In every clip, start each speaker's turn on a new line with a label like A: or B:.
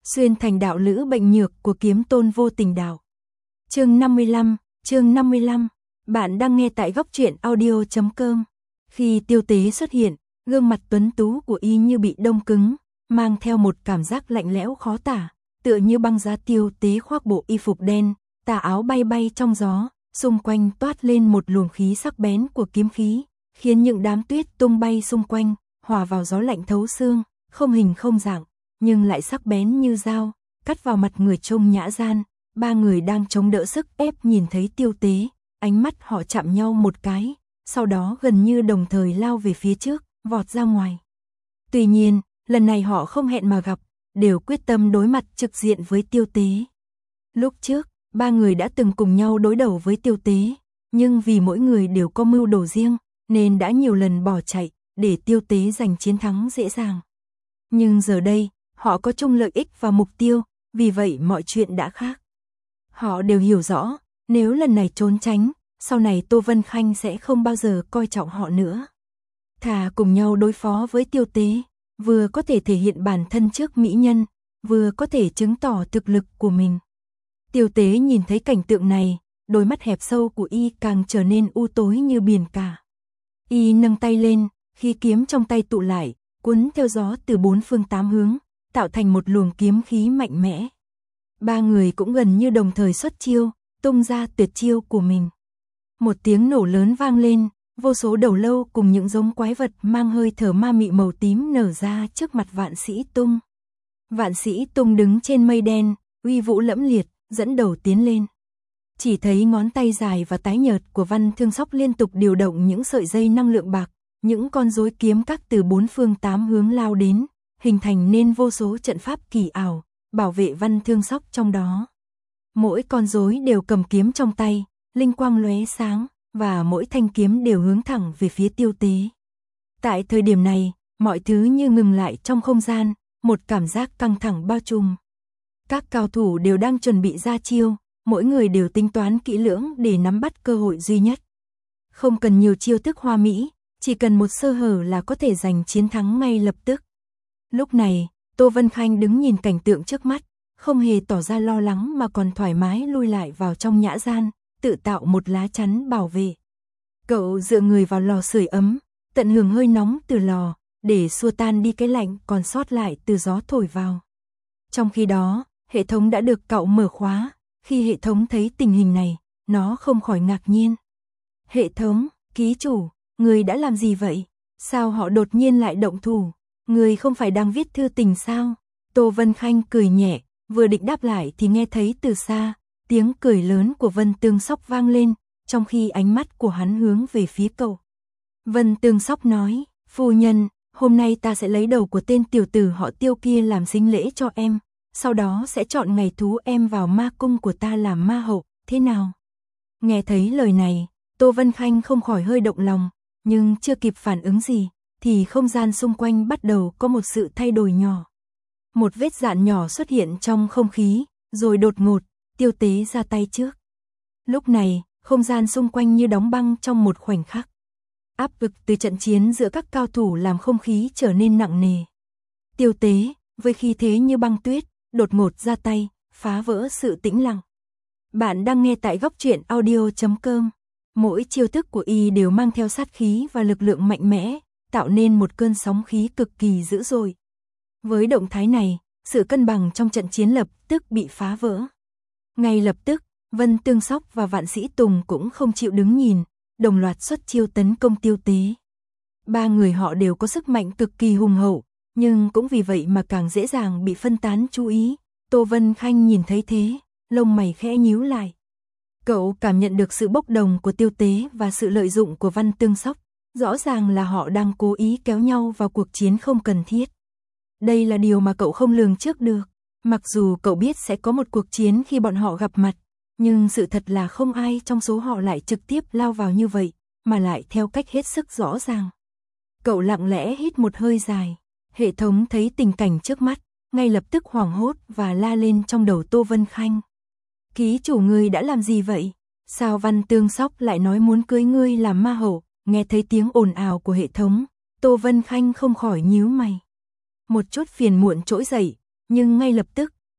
A: Xuyên thành đạo lữ bệnh nhược của kiếm tôn vô tình đạo. Chương 55, bạn đang nghe tại góc truyện audio.com. Khi Tiêu Tế xuất hiện, gương mặt tuấn tú của y như bị đông cứng, mang theo một cảm giác lạnh lẽo khó tả, tựa như băng giá. Tiêu Tế khoác bộ y phục đen, tà áo bay bay trong gió, xung quanh toát lên một luồng khí sắc bén của kiếm khí, khiến những đám tuyết tung bay xung quanh, hòa vào gió lạnh thấu xương, không hình không dạng, nhưng lại sắc bén như dao, cắt vào mặt người trông nhã gian. Ba người đang chống đỡ sức ép nhìn thấy Tiêu Tế, ánh mắt họ chạm nhau một cái, sau đó gần như đồng thời lao về phía trước, vọt ra ngoài. Tuy nhiên, lần này họ không hẹn mà gặp, đều quyết tâm đối mặt trực diện với Tiêu Tế. Lúc trước, ba người đã từng cùng nhau đối đầu với Tiêu Tế, nhưng vì mỗi người đều có mưu đồ riêng, nên đã nhiều lần bỏ chạy, để Tiêu Tế giành chiến thắng dễ dàng. Nhưng giờ đây, họ có chung lợi ích và mục tiêu, vì vậy mọi chuyện đã khác. Họ đều hiểu rõ, nếu lần này trốn tránh, sau này Tô Vân Khanh sẽ không bao giờ coi trọng họ nữa. Thà cùng nhau đối phó với Tiêu Tế, vừa có thể thể hiện bản thân trước mỹ nhân, vừa có thể chứng tỏ thực lực của mình. Tiêu Tế nhìn thấy cảnh tượng này, đôi mắt hẹp sâu của y càng trở nên u tối như biển cả. Y nâng tay lên, khí kiếm trong tay tụ lại, cuốn theo gió từ bốn phương tám hướng, tạo thành một luồng kiếm khí mạnh mẽ. Ba người cũng gần như đồng thời xuất chiêu, tung ra tuyệt chiêu của mình. Một tiếng nổ lớn vang lên, vô số đầu lâu cùng những giống quái vật mang hơi thở ma mị màu tím nở ra trước mặt Vạn Sĩ Tung. Vạn Sĩ Tung đứng trên mây đen, uy vũ lẫm liệt, dẫn đầu tiến lên. Chỉ thấy ngón tay dài và tái nhợt của Văn Thương Sóc liên tục điều động những sợi dây năng lượng bạc, những con rối kiếm các từ bốn phương tám hướng lao đến, hình thành nên vô số trận pháp kỳ ảo, bảo vệ Văn Thương Sóc trong đó. Mỗi con rối đều cầm kiếm trong tay, linh quang lóe sáng, và mỗi thanh kiếm đều hướng thẳng về phía Tiêu Tế. Tại thời điểm này, mọi thứ như ngừng lại trong không gian, một cảm giác căng thẳng bao trùm. Các cao thủ đều đang chuẩn bị ra chiêu, mỗi người đều tính toán kỹ lưỡng để nắm bắt cơ hội duy nhất. Không cần nhiều chiêu thức hoa mỹ, chỉ cần một sơ hở là có thể giành chiến thắng ngay lập tức. Lúc này, Tô Vân Khanh đứng nhìn cảnh tượng trước mắt, không hề tỏ ra lo lắng mà còn thoải mái lui lại vào trong nhã gian, tự tạo một lá chắn bảo vệ. Cậu dựa người vào lò sưởi ấm, tận hưởng hơi nóng từ lò, để xua tan đi cái lạnh còn sót lại từ gió thổi vào. Trong khi đó, hệ thống đã được cậu mở khóa, khi hệ thống thấy tình hình này, nó không khỏi ngạc nhiên. Hệ thống, ký chủ, người đã làm gì vậy? Sao họ đột nhiên lại động thủ? Người không phải đang viết thư tình sao? Tô Vân Khanh cười nhẹ, vừa định đáp lại thì nghe thấy từ xa, tiếng cười lớn của Vân Tương Sóc vang lên, trong khi ánh mắt của hắn hướng về phía cậu. Vân Tương Sóc nói, phu nhân, hôm nay ta sẽ lấy đầu của tên tiểu tử họ Tiêu kia làm sính lễ cho em, sau đó sẽ chọn ngày thú em vào ma cung của ta làm ma hậu, thế nào? Nghe thấy lời này, Tô Vân Khanh không khỏi hơi động lòng, nhưng chưa kịp phản ứng gì, thì không gian xung quanh bắt đầu có một sự thay đổi nhỏ. Một vết dạn nhỏ xuất hiện trong không khí, rồi đột ngột, Tiêu Tế ra tay trước. Lúc này, không gian xung quanh như đóng băng trong một khoảnh khắc. Áp lực từ trận chiến giữa các cao thủ làm không khí trở nên nặng nề. Tiêu Tế, với khí thế như băng tuyết, đột ngột ra tay, phá vỡ sự tĩnh lặng. Bạn đang nghe tại góc truyện audio.com. Mỗi chiêu thức của y đều mang theo sát khí và lực lượng mạnh mẽ, tạo nên một cơn sóng khí cực kỳ dữ dội. Với động thái này, sự cân bằng trong trận chiến lập tức bị phá vỡ. Ngay lập tức, Vân Tương Sóc và Vạn Sĩ Tùng cũng không chịu đứng nhìn, đồng loạt xuất chiêu tấn công Tiêu Tế. Ba người họ đều có sức mạnh cực kỳ hùng hậu, nhưng cũng vì vậy mà càng dễ dàng bị phân tán chú ý. Tô Vân Khanh nhìn thấy thế, lông mày khẽ nhíu lại. Cậu cảm nhận được sự bốc đồng của Tiêu Tế và sự lợi dụng của Văn Tương Sóc. Rõ ràng là họ đang cố ý kéo nhau vào cuộc chiến không cần thiết. Đây là điều mà cậu không lường trước được. Mặc dù cậu biết sẽ có một cuộc chiến khi bọn họ gặp mặt, nhưng sự thật là không ai trong số họ lại trực tiếp lao vào như vậy, mà lại theo cách hết sức rõ ràng. Cậu lặng lẽ hít một hơi dài. Hệ thống thấy tình cảnh trước mắt, ngay lập tức hoảng hốt và la lên trong đầu Tô Vân Khanh. Ký chủ ngươi đã làm gì vậy? Sao Văn Tương Sóc lại nói muốn cưới ngươi làm ma hậu? Nghe thấy tiếng ồn ào của hệ thống, Tô Vân Khanh không khỏi nhíu mày. Một chút phiền muộn trỗi dậy, nhưng ngay lập tức,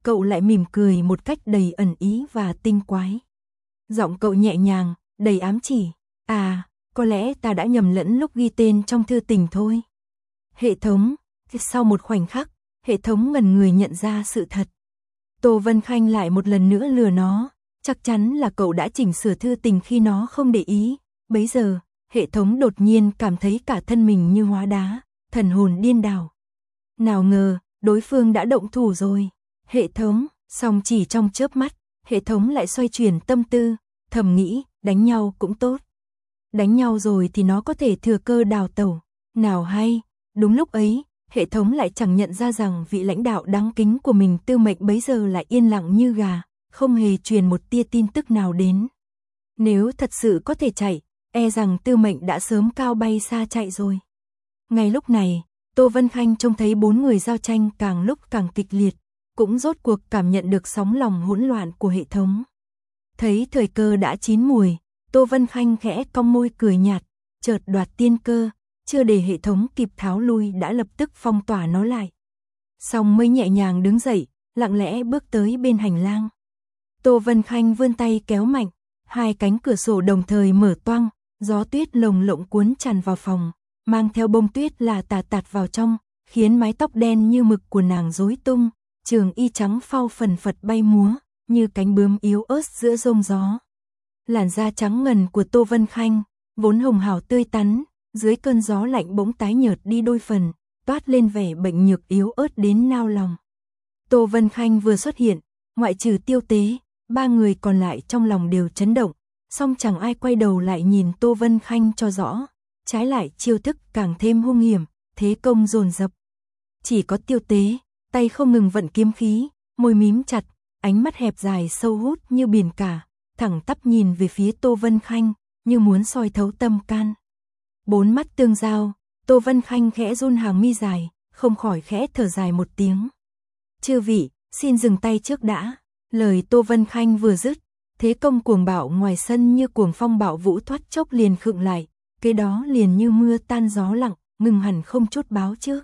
A: cậu lại mỉm cười một cách đầy ẩn ý và tinh quái. Giọng cậu nhẹ nhàng, đầy ám chỉ. À, có lẽ ta đã nhầm lẫn lúc ghi tên trong thư tình thôi. Hệ thống, sau một khoảnh khắc, hệ thống ngẩn người nhận ra sự thật. Tô Vân Khanh lại một lần nữa lừa nó, chắc chắn là cậu đã chỉnh sửa thư tình khi nó không để ý. Bấy giờ, hệ thống đột nhiên cảm thấy cả thân mình như hóa đá, thần hồn điên đảo. Nào ngờ, đối phương đã động thủ rồi. Hệ thống, song chỉ trong chớp mắt, hệ thống lại xoay chuyển tâm tư, thầm nghĩ, đánh nhau cũng tốt. Đánh nhau rồi thì nó có thể thừa cơ đào tẩu. Nào hay, đúng lúc ấy, hệ thống lại chẳng nhận ra rằng vị lãnh đạo đáng kính của mình Tư Mệnh bấy giờ lại yên lặng như gà, không hề truyền một tia tin tức nào đến. Nếu thật sự có thể chạy, e rằng Tư Mệnh đã sớm cao bay xa chạy rồi. Ngay lúc này, Tô Vân Khanh trông thấy bốn người giao tranh càng lúc càng kịch liệt, cũng rốt cuộc cảm nhận được sóng lòng hỗn loạn của hệ thống. Thấy thời cơ đã chín mùi, Tô Vân Khanh khẽ cong môi cười nhạt, chợt đoạt tiên cơ, chưa để hệ thống kịp tháo lui đã lập tức phong tỏa nó lại. Xong mới nhẹ nhàng đứng dậy, lặng lẽ bước tới bên hành lang. Tô Vân Khanh vươn tay kéo mạnh, hai cánh cửa sổ đồng thời mở toang, gió tuyết lồng lộng cuốn tràn vào phòng, mang theo bông tuyết là tà tạt vào trong, khiến mái tóc đen như mực của nàng rối tung, trường y trắng phau phần phật bay múa, như cánh bướm yếu ớt giữa rông gió. Làn da trắng ngần của Tô Vân Khanh, vốn hồng hào tươi tắn, dưới cơn gió lạnh bỗng tái nhợt đi đôi phần, toát lên vẻ bệnh nhược yếu ớt đến nao lòng. Tô Vân Khanh vừa xuất hiện, ngoại trừ Tiêu Tế, ba người còn lại trong lòng đều chấn động, song chẳng ai quay đầu lại nhìn Tô Vân Khanh cho rõ, trái lại chiêu thức càng thêm hung hiểm, thế công dồn dập. Chỉ có Tiêu Tế, tay không ngừng vận kiếm khí, môi mím chặt, ánh mắt hẹp dài sâu hút như biển cả, thẳng tắp nhìn về phía Tô Vân Khanh, như muốn soi thấu tâm can. Bốn mắt tương giao, Tô Vân Khanh khẽ run hàng mi dài, không khỏi khẽ thở dài một tiếng. Chư vị, xin dừng tay trước đã. Lời Tô Vân Khanh vừa dứt, thế công cuồng bạo ngoài sân như cuồng phong bạo vũ thoát chốc liền khựng lại, kế đó liền như mưa tan gió lặng, ngừng hẳn không chút báo trước.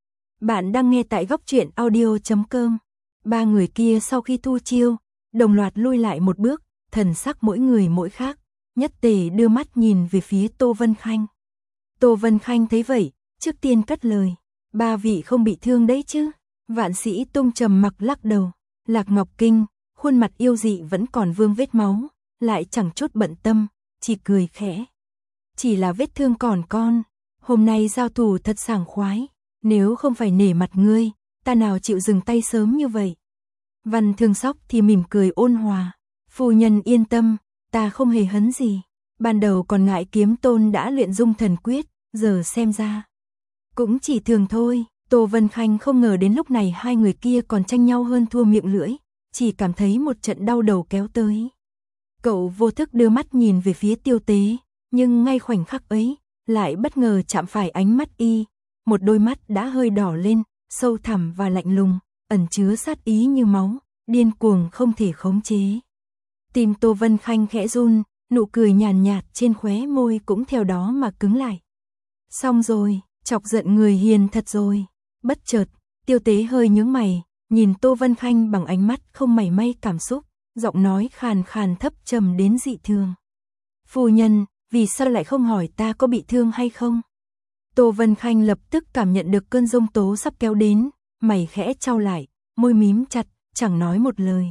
A: Bạn đang nghe tại góc truyện audio.com. Ba người kia sau khi thu chiêu, đồng loạt lui lại một bước, thần sắc mỗi người mỗi khác, nhất tề đưa mắt nhìn về phía Tô Vân Khanh. Tô Vân Khanh thấy vậy, trước tiên cất lời, ba vị không bị thương đấy chứ? Vạn Sĩ Tung trầm mặc lắc đầu, Lạc Ngọc Kinh, khuôn mặt yêu dị vẫn còn vương vết máu, lại chẳng chút bận tâm, chỉ cười khẽ. Chỉ là vết thương còn con, hôm nay giao thủ thật sảng khoái, nếu không phải nể mặt ngươi, ta nào chịu dừng tay sớm như vậy. Văn Thương Sóc thì mỉm cười ôn hòa, phu nhân yên tâm, ta không hề hấn gì, ban đầu còn ngại Kiếm Tôn đã luyện dung thần quyết, giờ xem ra cũng chỉ thường thôi. Tô Vân Khanh không ngờ đến lúc này hai người kia còn tranh nhau hơn thua miệng lưỡi, chỉ cảm thấy một trận đau đầu kéo tới. Cậu vô thức đưa mắt nhìn về phía Tiêu Tế, nhưng ngay khoảnh khắc ấy, lại bất ngờ chạm phải ánh mắt y, một đôi mắt đã hơi đỏ lên, sâu thẳm và lạnh lùng, ẩn chứa sát ý như máu, điên cuồng không thể khống chế. Tim Tô Vân Khanh khẽ run, nụ cười nhàn nhạt trên khóe môi cũng theo đó mà cứng lại. Xong rồi, chọc giận người hiền thật rồi. Bất chợt, Tiêu Tế hơi nhướng mày, nhìn Tô Vân Khanh bằng ánh mắt không mảy may cảm xúc, giọng nói khàn khàn thấp trầm đến dị thường. Phu nhân, vì sao lại không hỏi ta có bị thương hay không? Tô Vân Khanh lập tức cảm nhận được cơn giông tố sắp kéo đến, mày khẽ chau lại, môi mím chặt, chẳng nói một lời.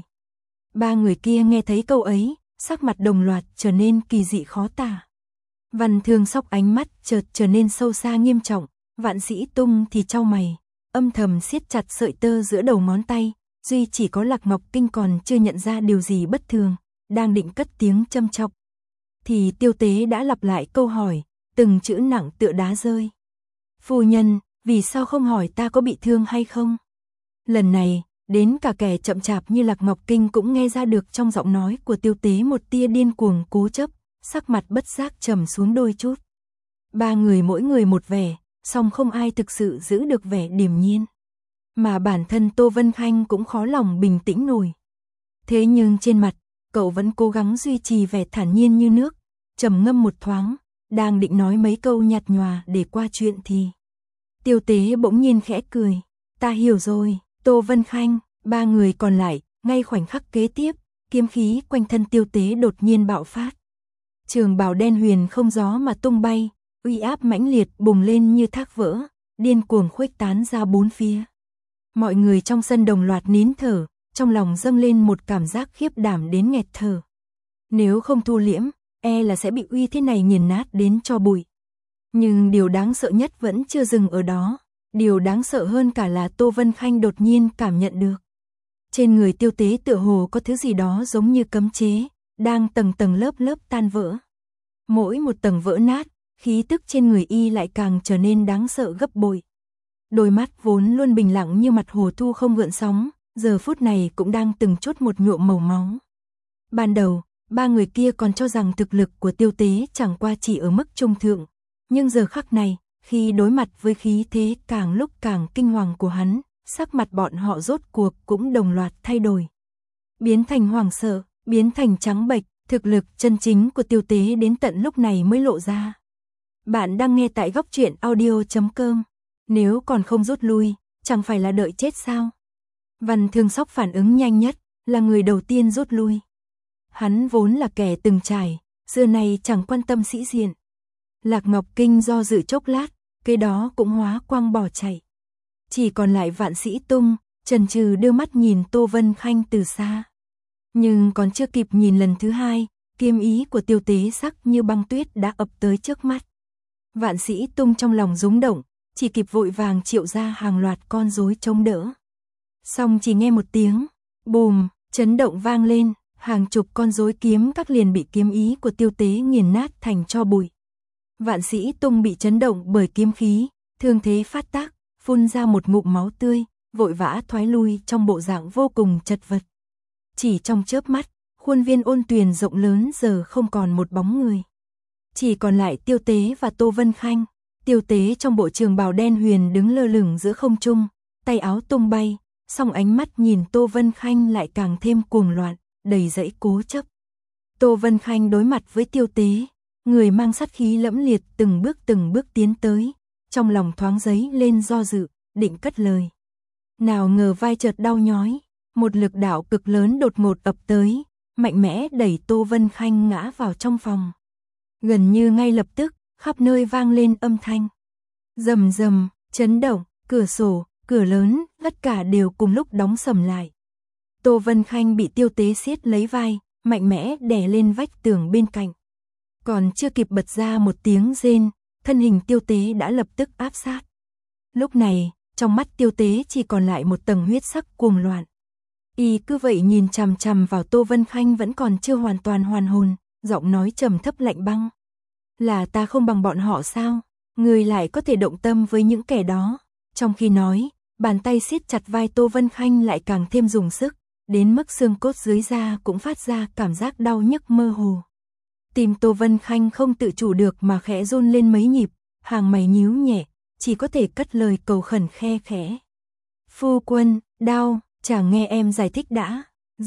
A: Ba người kia nghe thấy câu ấy, sắc mặt đồng loạt trở nên kỳ dị khó tả. Văn Thương Sóc ánh mắt chợt trở nên sâu xa nghiêm trọng, Vạn Sĩ Tung thì chau mày, âm thầm siết chặt sợi tơ giữa đầu ngón tay, duy chỉ có Lạc Ngọc Kinh còn chưa nhận ra điều gì bất thường, đang định cất tiếng châm chọc. Thì Tiêu Tế đã lặp lại câu hỏi, từng chữ nặng tựa đá rơi. Phu nhân, vì sao không hỏi ta có bị thương hay không? Lần này, đến cả kẻ chậm chạp như Lạc Ngọc Kinh cũng nghe ra được trong giọng nói của Tiêu Tế một tia điên cuồng cố chấp, sắc mặt bất giác trầm xuống đôi chút. Ba người mỗi người một vẻ, song không ai thực sự giữ được vẻ điềm nhiên. Mà bản thân Tô Vân Khanh cũng khó lòng bình tĩnh nổi. Thế nhưng trên mặt, cậu vẫn cố gắng duy trì vẻ thản nhiên như nước, trầm ngâm một thoáng, đang định nói mấy câu nhạt nhòa để qua chuyện thì Tiêu Tế bỗng nhiên khẽ cười, ta hiểu rồi, Tô Vân Khanh, Ba người còn lại, ngay khoảnh khắc kế tiếp, kiếm khí quanh thân Tiêu Tế đột nhiên bạo phát. Trường bào đen huyền không gió mà tung bay, uy áp mãnh liệt bùng lên như thác vỡ, điên cuồng khuếch tán ra bốn phía. Mọi người trong sân đồng loạt nín thở, trong lòng dâng lên một cảm giác khiếp đảm đến nghẹt thở. Nếu không thu liễm, là sẽ bị uy thế này nghiền nát đến tro bụi. Nhưng điều đáng sợ nhất vẫn chưa dừng ở đó. Điều đáng sợ hơn cả là Tô Vân Khanh đột nhiên cảm nhận được. Trên người Tiêu Tế tựa hồ có thứ gì đó giống như cấm chế, đang tầng tầng lớp lớp tan vỡ. Mỗi một tầng vỡ nát, khí tức trên người y lại càng trở nên đáng sợ gấp bội. Đôi mắt vốn luôn bình lặng như mặt hồ thu không gợn sóng, giờ phút này cũng đang từng chút một nhuộm màu máu. Ban đầu, ba người kia còn cho rằng thực lực của Tiêu Tế chẳng qua chỉ ở mức trung thượng, nhưng giờ khắc này, khi đối mặt với khí thế càng lúc càng kinh hoàng của hắn, sắc mặt bọn họ rốt cuộc cũng đồng loạt thay đổi. Biến thành hoảng sợ, biến thành trắng bệch, thực lực chân chính của Tiêu Tế đến tận lúc này mới lộ ra. Bạn đang nghe tại góc truyện audio.com. Nếu còn không rút lui, chẳng phải là đợi chết sao? Văn Thương Sóc phản ứng nhanh nhất, là người đầu tiên rút lui. Hắn vốn là kẻ từng trải, xưa này chẳng quan tâm sĩ diện. Lạc Ngọc Kinh do dự chốc lát, cái đó cũng hóa quang bỏ chạy. Chỉ còn lại Vạn Sĩ Tung, chần chừ đưa mắt nhìn Tô Vân Khanh từ xa. Nhưng còn chưa kịp nhìn lần thứ hai, kiếm ý của Tiêu Tế sắc như băng tuyết đã ập tới trước mắt. Vạn Sĩ Tung trong lòng rúng động, chỉ kịp vội vàng triệu ra hàng loạt con rối chống đỡ. Xong chỉ nghe một tiếng, bùm, chấn động vang lên, hàng chục con rối kiếm các liền bị kiếm ý của Tiêu Tế nghiền nát thành tro bụi. Vạn Sĩ Tung bị chấn động bởi kiếm khí, thương thế phát tác, phun ra một ngụm máu tươi, vội vã thoái lui trong bộ dạng vô cùng chật vật. Chỉ trong chớp mắt, khuôn viên Ôn Tuyền rộng lớn giờ không còn một bóng người. Chỉ còn lại Tiêu Tế và Tô Vân Khanh. Tiêu Tế trong bộ trường bào đen huyền đứng lơ lửng giữa không trung, tay áo tung bay, song ánh mắt nhìn Tô Vân Khanh lại càng thêm cuồng loạn, đầy dẫy cố chấp. Tô Vân Khanh đối mặt với Tiêu Tế, người mang sát khí lẫm liệt từng bước tiến tới, trong lòng thoáng dấy lên do dự, định cất lời. Nào ngờ vai chợt đau nhói, một lực đạo cực lớn đột ngột ập tới, mạnh mẽ đẩy Tô Vân Khanh ngã vào trong phòng. Gần như ngay lập tức, khắp nơi vang lên âm thanh. Rầm rầm, chấn động, cửa sổ, cửa lớn, tất cả đều cùng lúc đóng sầm lại. Tô Vân Khanh bị Tiêu Tế siết lấy vai, mạnh mẽ đè lên vách tường bên cạnh. Còn chưa kịp bật ra một tiếng rên, thân hình Tiêu Tế đã lập tức áp sát. Lúc này, trong mắt Tiêu Tế chỉ còn lại một tầng huyết sắc cuồng loạn. Y cứ vậy nhìn chằm chằm vào Tô Vân Khanh vẫn còn chưa hoàn toàn hoàn hồn, giọng nói trầm thấp lạnh băng. Là ta không bằng bọn họ sao? Người lại có thể động tâm với những kẻ đó. Trong khi nói, bàn tay siết chặt vai Tô Vân Khanh lại càng thêm dùng sức, đến mức xương cốt dưới da cũng phát ra cảm giác đau nhức mơ hồ. Tim Tô Vân Khanh không tự chủ được mà khẽ run lên mấy nhịp, hàng mày nhíu nhẹ, chỉ có thể cất lời cầu khẩn khe khẽ. Phu quân, đau, chàng nghe em giải thích đã.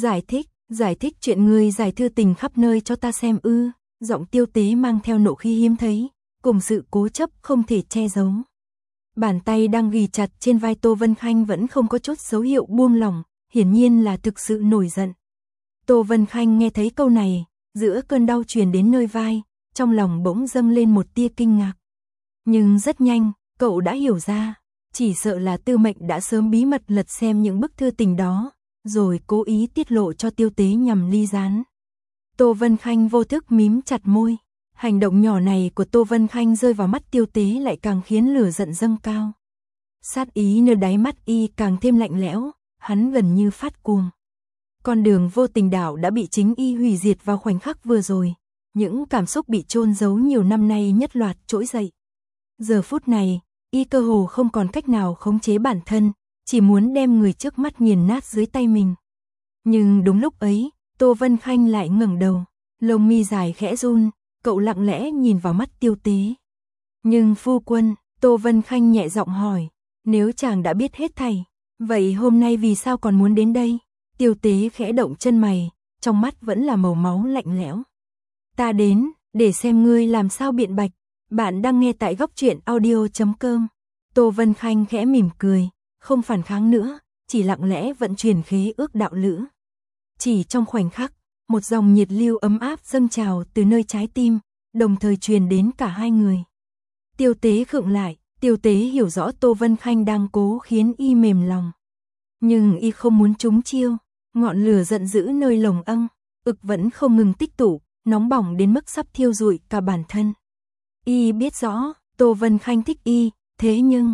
A: Giải thích chuyện người giải thư tình khắp nơi cho ta xem ư. Giọng Tiêu Tế mang theo nộ khí hiếm thấy, cùng sự cố chấp không thể che giấu. Bàn tay đang ghì chặt trên vai Tô Vân Khanh vẫn không có chút dấu hiệu buông lỏng, hiển nhiên là thực sự nổi giận. Tô Vân Khanh nghe thấy câu này, giữa cơn đau truyền đến nơi vai, trong lòng bỗng dâng lên một tia kinh ngạc. Nhưng rất nhanh, cậu đã hiểu ra, chỉ sợ là Tư Mệnh đã sớm bí mật lật xem những bức thư tình đó, rồi cố ý tiết lộ cho Tiêu Tế nhằm ly gián. Tô Vân Khanh vô thức mím chặt môi, hành động nhỏ này của Tô Vân Khanh rơi vào mắt Tiêu Tế lại càng khiến lửa giận dâng cao. Sát ý nơi đáy mắt y càng thêm lạnh lẽo, hắn gần như phát cuồng. Con đường vô tình đảo đã bị chính y hủy diệt vào khoảnh khắc vừa rồi, những cảm xúc bị chôn giấu nhiều năm nay nhất loạt trỗi dậy. Giờ phút này, y cơ hồ không còn cách nào khống chế bản thân, chỉ muốn đem người trước mắt nghiền nát dưới tay mình. Nhưng đúng lúc ấy, Tô Vân Khanh lại ngẩng đầu, lông mi dài khẽ run, cậu lặng lẽ nhìn vào mắt Tiêu Tế. Nhưng phu quân, Tô Vân Khanh nhẹ giọng hỏi, nếu chàng đã biết hết thảy, vậy hôm nay vì sao còn muốn đến đây? Tiêu Tế khẽ động chân mày, trong mắt vẫn là màu máu lạnh lẽo. Ta đến, để xem ngươi làm sao biện bạch. Bạn đang nghe tại góc truyện audio.com. Tô Vân Khanh khẽ mỉm cười, không phản kháng nữa, chỉ lặng lẽ vận chuyển khế ước đạo lữ. Chỉ trong khoảnh khắc, một dòng nhiệt lưu ấm áp dâng trào từ nơi trái tim, đồng thời truyền đến cả hai người. Tiêu Tế khựng lại, Tiêu Tế hiểu rõ Tô Vân Khanh đang cố khiến y mềm lòng. Nhưng y không muốn trúng chiêu, ngọn lửa giận dữ nơi lồng âng, ực vẫn không ngừng tích tụ, nóng bỏng đến mức sắp thiêu rụi cả bản thân. Y biết rõ, Tô Vân Khanh thích y, thế nhưng,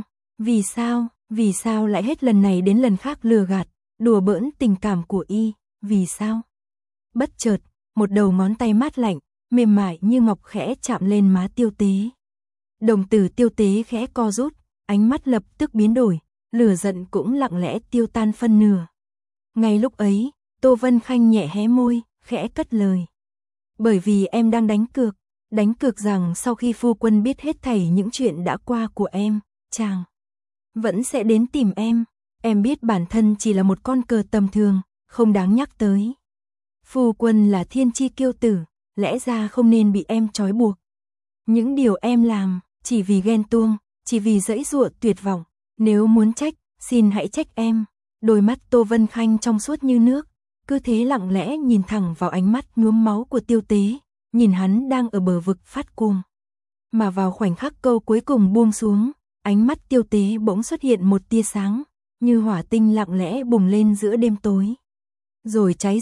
A: vì sao lại hết lần này đến lần khác lừa gạt, đùa bỡn tình cảm của y, vì sao? Bất chợt, một đầu ngón tay mát lạnh, mềm mại như ngọc khẽ chạm lên má Tiêu Tế. Đồng tử Tiêu Tế khẽ co rút, ánh mắt lập tức biến đổi, lửa giận cũng lặng lẽ tiêu tan phân nửa. Ngay lúc ấy, Tô Vân Khanh nhẹ hé môi, khẽ cất lời. Bởi vì em đang đánh cược rằng sau khi phu quân biết hết thảy những chuyện đã qua của em, chàng vẫn sẽ đến tìm em. Em biết bản thân chỉ là một con cờ tầm thường, không đáng nhắc tới. Phu quân là thiên chi kiêu tử, lẽ ra không nên bị em trói buộc. Những điều em làm, chỉ vì ghen tuông, chỉ vì giãy giụa tuyệt vọng. Nếu muốn trách, xin hãy trách em. Đôi mắt Tô Vân Khanh trong suốt như nước, cứ thế lặng lẽ nhìn thẳng vào ánh mắt nhuốm máu của Tiêu Tế, nhìn hắn đang ở bờ vực phát cuồng. Mà vào khoảnh khắc câu cuối cùng buông xuống, ánh mắt Tiêu Tế bỗng xuất hiện một tia sáng, như hỏa tinh lặng lẽ bùng lên giữa đêm tối. Rồi cháy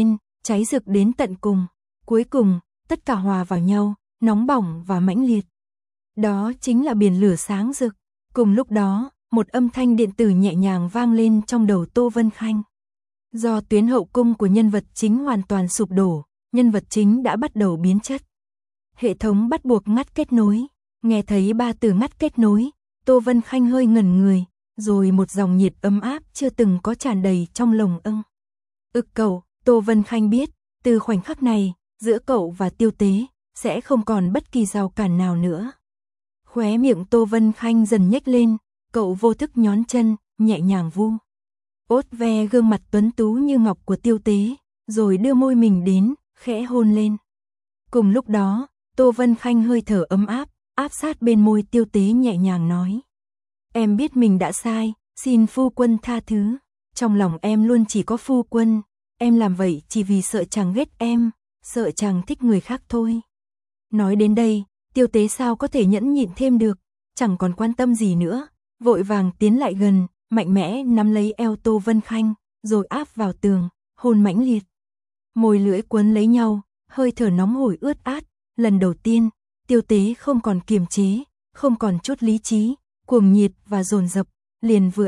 A: rực đến tận cùng. Cuối cùng, tất cả hòa vào nhau, nóng bỏng và mãnh liệt. Đó chính là biển lửa sáng rực. Cùng lúc đó, một âm thanh điện tử nhẹ nhàng vang lên trong đầu Tô Vân Khanh. Do tuyến hậu cung của nhân vật chính hoàn toàn sụp đổ, nhân vật chính đã bắt đầu biến chất. Hệ thống bắt buộc ngắt kết nối. Nghe thấy 3 từ ngắt kết nối, Tô Vân Khanh hơi ngẩn người, rồi một dòng nhiệt ấm áp chưa từng có tràn đầy trong lồng âng. Cậu, Tô Vân Khanh biết, từ khoảnh khắc này, giữa cậu và Tiêu Tế, sẽ không còn bất kỳ rào cản nào nữa. Khóe miệng Tô Vân Khanh dần nhếch lên, cậu vô thức nhón chân, nhẹ nhàng vu ốt ve gương mặt tuấn tú như ngọc của Tiêu Tế, rồi đưa môi mình đến, khẽ hôn lên. Cùng lúc đó, Tô Vân Khanh hơi thở ấm áp, áp sát bên môi Tiêu Tế nhẹ nhàng nói. Em biết mình đã sai, xin phu quân tha thứ. Trong lòng em luôn chỉ có phu quân, em làm vậy chỉ vì sợ chàng ghét em, sợ chàng thích người khác thôi. Nói đến đây, Tiêu Tế sao có thể nhẫn nhịn thêm được, chẳng còn quan tâm gì nữa, vội vàng tiến lại gần, mạnh mẽ nắm lấy eo Tô Vân Khanh, rồi áp vào tường, hôn mãnh liệt. Môi lưỡi quấn lấy nhau, hơi thở nóng hổi ướt át, lần đầu tiên, Tiêu Tế không còn kiềm chế, không còn chút lý trí, cuồng nhiệt và dồn dập, liền vừa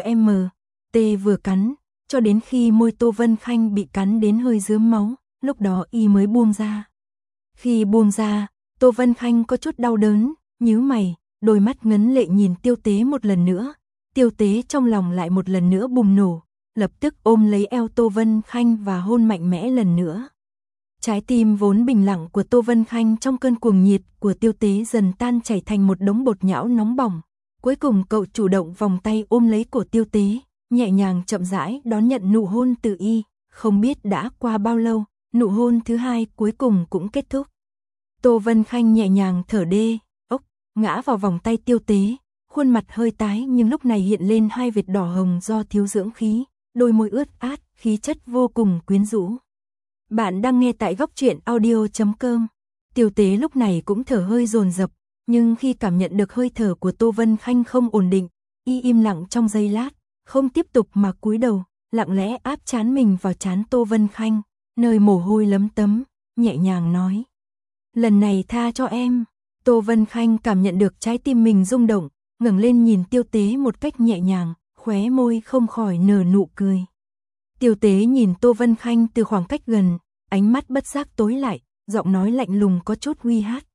A: tê vừa cắn, cho đến khi môi Tô Vân Khanh bị cắn đến hơi rướm máu, lúc đó y mới buông ra. Khi buông ra, Tô Vân Khanh có chút đau đớn, nhíu mày, đôi mắt ngấn lệ nhìn Tiêu Tế một lần nữa. Tiêu Tế trong lòng lại một lần nữa bùng nổ, lập tức ôm lấy eo Tô Vân Khanh và hôn mạnh mẽ lần nữa. Trái tim vốn bình lặng của Tô Vân Khanh trong cơn cuồng nhiệt của Tiêu Tế dần tan chảy thành một đống bột nhão nóng bỏng. Cuối cùng cậu chủ động vòng tay ôm lấy cổ Tiêu Tế, nhẹ nhàng chậm rãi đón nhận nụ hôn từ y. Không biết đã qua bao lâu, nụ hôn thứ hai cuối cùng cũng kết thúc. Tô Vân Khanh nhẹ nhàng thở ngã vào vòng tay Tiêu Tế, khuôn mặt hơi tái nhưng lúc này hiện lên 2 vệt đỏ hồng do thiếu dưỡng khí, đôi môi ướt át, khí chất vô cùng quyến rũ. Bạn đang nghe tại góc truyện audio.com. Tiêu Tế lúc này cũng thở hơi dồn dập, nhưng khi cảm nhận được hơi thở của Tô Vân Khanh không ổn định, y im lặng trong giây lát, không tiếp tục mà cúi đầu, lặng lẽ áp trán mình vào trán Tô Vân Khanh, nơi mồ hôi lấm tấm, nhẹ nhàng nói. Lần này tha cho em. Tô Vân Khanh cảm nhận được trái tim mình rung động, ngẩng lên nhìn Tiêu Tế một cách nhẹ nhàng, khóe môi không khỏi nở nụ cười. Tiêu Tế nhìn Tô Vân Khanh từ khoảng cách gần, ánh mắt bất giác tối lại, giọng nói lạnh lùng có chút uy hiếp.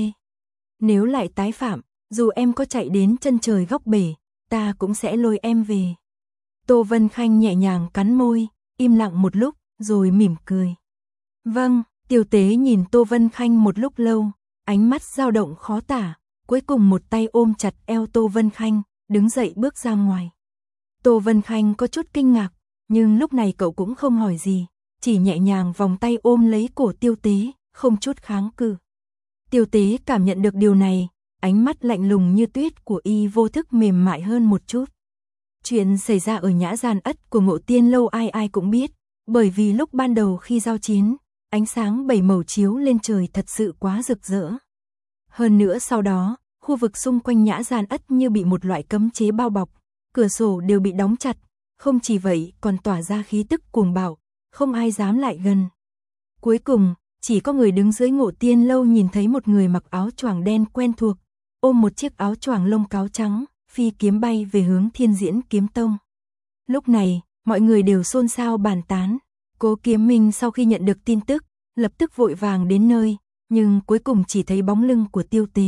A: Nếu lại tái phạm, dù em có chạy đến chân trời góc bể, ta cũng sẽ lôi em về. Tô Vân Khanh nhẹ nhàng cắn môi, im lặng một lúc, rồi mỉm cười. Vâng. Tiêu Tế nhìn Tô Vân Khanh một lúc lâu, ánh mắt dao động khó tả, cuối cùng một tay ôm chặt eo Tô Vân Khanh, đứng dậy bước ra ngoài. Tô Vân Khanh có chút kinh ngạc, nhưng lúc này cậu cũng không hỏi gì, chỉ nhẹ nhàng vòng tay ôm lấy cổ Tiêu Tế, không chút kháng cự. Tiêu Tế cảm nhận được điều này, ánh mắt lạnh lùng như tuyết của y vô thức mềm mại hơn một chút. Chuyện xảy ra ở Nhã Gian Ất của Ngộ Tiên Lâu ai ai cũng biết, bởi vì lúc ban đầu khi giao chiến, ánh sáng bảy màu chiếu lên trời thật sự quá rực rỡ. Hơn nữa sau đó, khu vực xung quanh Nhã Gian Ất như bị một loại cấm chế bao bọc, cửa sổ đều bị đóng chặt, không chỉ vậy còn tỏa ra khí tức cuồng bạo, không ai dám lại gần. Cuối cùng, chỉ có người đứng dưới Ngộ Tiên Lâu nhìn thấy một người mặc áo choàng đen quen thuộc, ôm một chiếc áo choàng lông cáo trắng, phi kiếm bay về hướng Thiên Diễn Kiếm Tông. Lúc này, mọi người đều xôn xao bàn tán. Cố Kiếm Minh sau khi nhận được tin tức, lập tức vội vàng đến nơi, nhưng cuối cùng chỉ thấy bóng lưng của Tiêu Tế.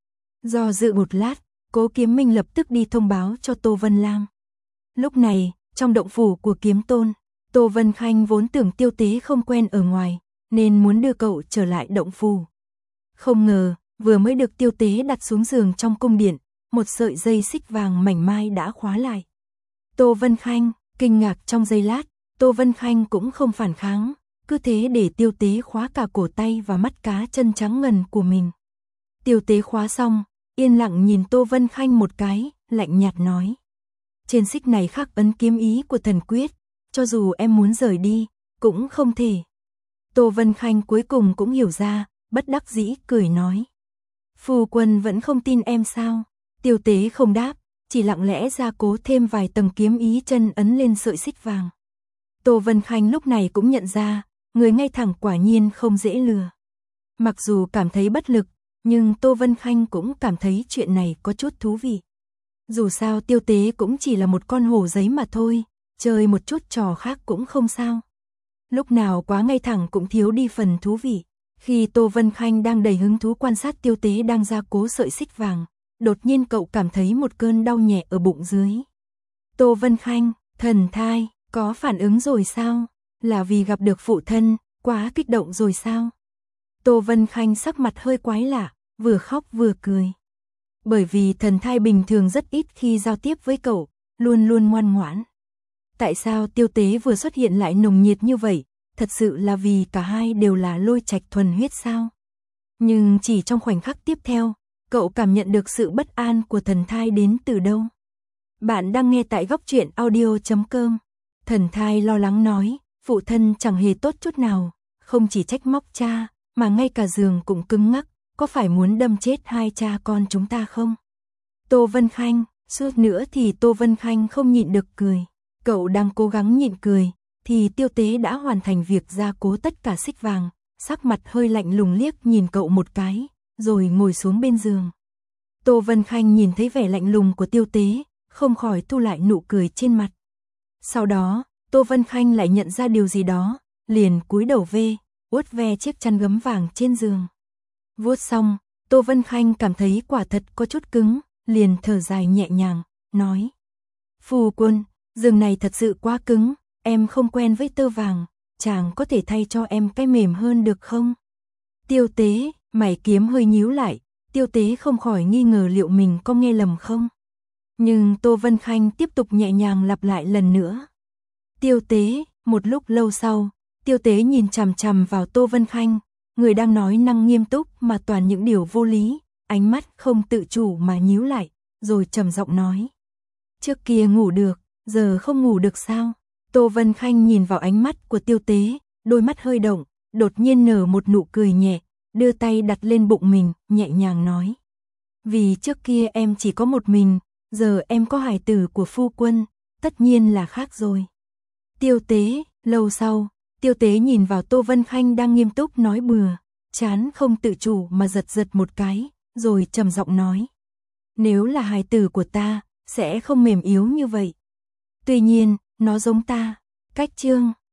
A: Do dự một lát, Cố Kiếm Minh lập tức đi thông báo cho Tô Vân Lam. Lúc này, trong động phủ của Kiếm Tôn, Tô Vân Khanh vốn tưởng Tiêu Tế không quen ở ngoài, nên muốn đưa cậu trở lại động phủ. Không ngờ, vừa mới được Tiêu Tế đặt xuống giường trong cung điện, một sợi dây xích vàng mảnh mai đã khóa lại. Tô Vân Khanh kinh ngạc trong giây lát, Tô Vân Khanh cũng không phản kháng, cứ thế để Tiêu Tế khóa cả cổ tay và mắt cá chân trắng ngần của mình. Tiêu Tế khóa xong, yên lặng nhìn Tô Vân Khanh một cái, lạnh nhạt nói: trên xích này khắc ấn kiếm ý của thần quyết, cho dù em muốn rời đi, cũng không thể. Tô Vân Khanh cuối cùng cũng hiểu ra, bất đắc dĩ cười nói: phu quân vẫn không tin em sao? Tiêu Tế không đáp, chỉ lặng lẽ gia cố thêm vài tầng kiếm ý chân ấn lên sợi xích vàng. Tô Vân Khanh lúc này cũng nhận ra, người ngay thẳng quả nhiên không dễ lừa. Mặc dù cảm thấy bất lực, nhưng Tô Vân Khanh cũng cảm thấy chuyện này có chút thú vị. Dù sao Tiêu Tế cũng chỉ là một con hổ giấy mà thôi, chơi một chút trò khác cũng không sao. Lúc nào quá ngay thẳng cũng thiếu đi phần thú vị. Khi Tô Vân Khanh đang đầy hứng thú quan sát Tiêu Tế đang gia cố sợi xích vàng, đột nhiên cậu cảm thấy một cơn đau nhẹ ở bụng dưới. Tô Vân Khanh, thần thai, có phản ứng rồi sao? Là vì gặp được phụ thân, quá kích động rồi sao? Tô Vân Khanh sắc mặt hơi quái lạ, vừa khóc vừa cười. Bởi vì thần thai bình thường rất ít khi giao tiếp với cậu, luôn luôn ngoan ngoãn. Tại sao Tiêu Tế vừa xuất hiện lại nồng nhiệt như vậy? Thật sự là vì cả hai đều là Lôi Trạch thuần huyết sao? Nhưng chỉ trong khoảnh khắc tiếp theo, cậu cảm nhận được sự bất an của thần thai đến từ đâu. Bạn đang nghe tại góc truyện audio.com. Thần thai lo lắng nói, phụ thân chẳng hề tốt chút nào, không chỉ trách móc cha, mà ngay cả giường cũng cứng ngắc, có phải muốn đâm chết hai cha con chúng ta không? Tô Vân Khanh, suốt nữa thì Tô Vân Khanh không nhịn được cười. Cậu đang cố gắng nhịn cười, thì Tiêu Tế đã hoàn thành việc gia cố tất cả xích vàng, sắc mặt hơi lạnh lùng liếc nhìn cậu một cái, rồi ngồi xuống bên giường. Tô Vân Khanh nhìn thấy vẻ lạnh lùng của Tiêu Tế, không khỏi thu lại nụ cười trên mặt. Sau đó, Tô Vân Khanh lại nhận ra điều gì đó, liền cúi đầu vuốt ve chiếc chăn gấm vàng trên giường. Vuốt xong, Tô Vân Khanh cảm thấy quả thật có chút cứng, liền thở dài nhẹ nhàng, nói: phu quân, giường này thật sự quá cứng, em không quen với tơ vàng, chàng có thể thay cho em cái mềm hơn được không? Tiêu Tế, mày kiếm hơi nhíu lại, Tiêu Tế không khỏi nghi ngờ liệu mình có nghe lầm không. Nhưng Tô Vân Khanh tiếp tục nhẹ nhàng lặp lại lần nữa. Tiêu Tế, một lúc lâu sau, Tiêu Tế nhìn chằm chằm vào Tô Vân Khanh, người đang nói năng nghiêm túc mà toàn những điều vô lý, ánh mắt không tự chủ mà nhíu lại, rồi trầm giọng nói: trước kia ngủ được, giờ không ngủ được sao? Tô Vân Khanh nhìn vào ánh mắt của Tiêu Tế, đôi mắt hơi động, đột nhiên nở một nụ cười nhẹ, đưa tay đặt lên bụng mình, nhẹ nhàng nói: vì trước kia em chỉ có một mình, giờ em có hài tử của phu quân, tất nhiên là khác rồi. Tiêu Tế, lâu sau, Tiêu Tế nhìn vào Tô Vân Khanh đang nghiêm túc nói bừa, trán không tự chủ mà giật giật một cái, rồi trầm giọng nói: nếu là hài tử của ta, sẽ không mềm yếu như vậy. Tuy nhiên, nó giống ta. Cách chương